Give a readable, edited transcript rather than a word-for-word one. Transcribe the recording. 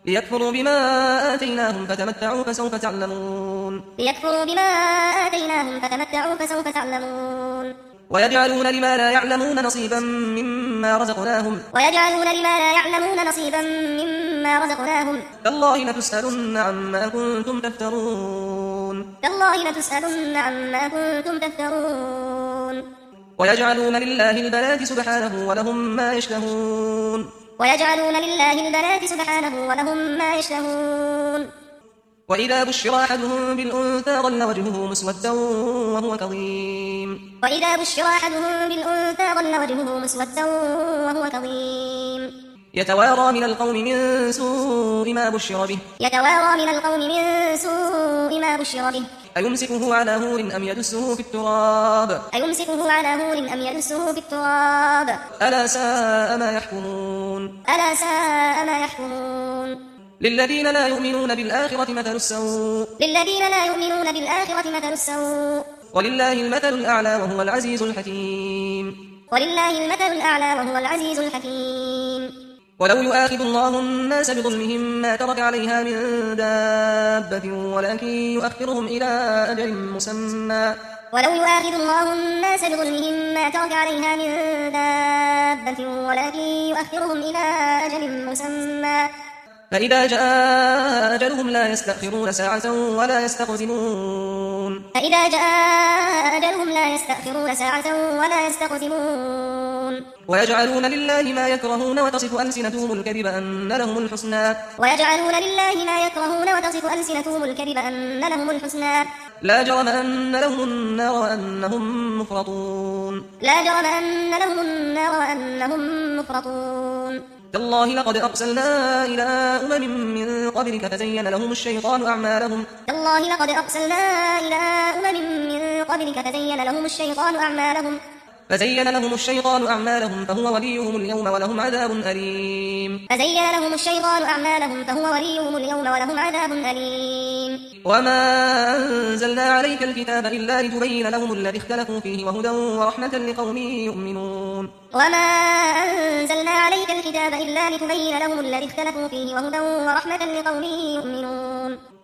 ليكفروا بما آتيناهم فتمتعوا فسوف تعلمون ليكفروا بما آتيناهم فتمتعوا فسوف تعلمون ويجعلون لما لا يعلمون نصيبا مما رزقناهم ويجعلون لما لا يعلمون نصيبا مما رزقناهم تالله لتسألن عما كنتم تفترون تالله لتسألن عما كنتم تفترون ويجعلون لله البنات سبحانه ولهم ما يشتهون ويجعلون لله البنات سبحانه ولهم ما يشتهون وإذا بشر أحدهم بالأنثى ظل وجهه مسودا وهو كظيم وإذا بشر أحدهم بالأنثى ظل وجهه مسودا وهو كظيم يتوارى من القوم من سوء ما بشر به يتوارى من القوم من سوء ما بشر به أيمسكه على هور أم يدسه في التراب أيمسكه على هور أم يدسه في التراب ألا ساء ما يحكمون ألا ساء ما يحكمون للذين لا يؤمنون بالآخرة مثل السوء للذين لا يؤمنون بالآخرة مثل السوء ولله المثل الأعلى وهو العزيز الحكيم ولله المثل الأعلى وهو العزيز الحكيم ولو يؤاخذ الله الناس بظلمهم ما ترك عليها من دابة ولكن يؤخرهم إلى أجل مسمى ولو يؤاخذ الله الناس بظلمهم ما ترك عليها من دابة ولكن يؤخرهم إلى أجل مسمى فإذا جاء أجلهم لا يستأخرون ساعة ولا يستقدمون فإذا جاء أجلهم لا يستأخرون ساعة ولا يستقدمون ويجعلون لله ما يكرهون وتصف ألسنتهم الكذب أن لهم الحسنى ويجعلون لله ما يكرهون وتصف ألسنتهم الكذب أن لهم الحسنى لا جرم أن لهم النار وأنهم مفرطون لا جرم أن لهم النار وأنهم مفرطون تالله لقد أرسلنا إلى أمم من قبلك فزين لهم الشيطان أعمالهم تالله لقد أرسلنا إلى أمم من قبلك فزين لهم الشيطان أعمالهم فهو وليهم اليوم ولهم عذاب أليم فزين لهم الشيطان أعمالهم فهو وليهم اليوم ولهم عذاب أليم وما أنزلنا عليك الكتاب إلا لتبين لهم الذي اختلفوا فيه وهدى ورحمة لقوم يؤمنون وما أنزلنا عليك الكتاب إلا لتبين لهم الذي اختلفوا فيه وهدى ورحمة لقوم يؤمنون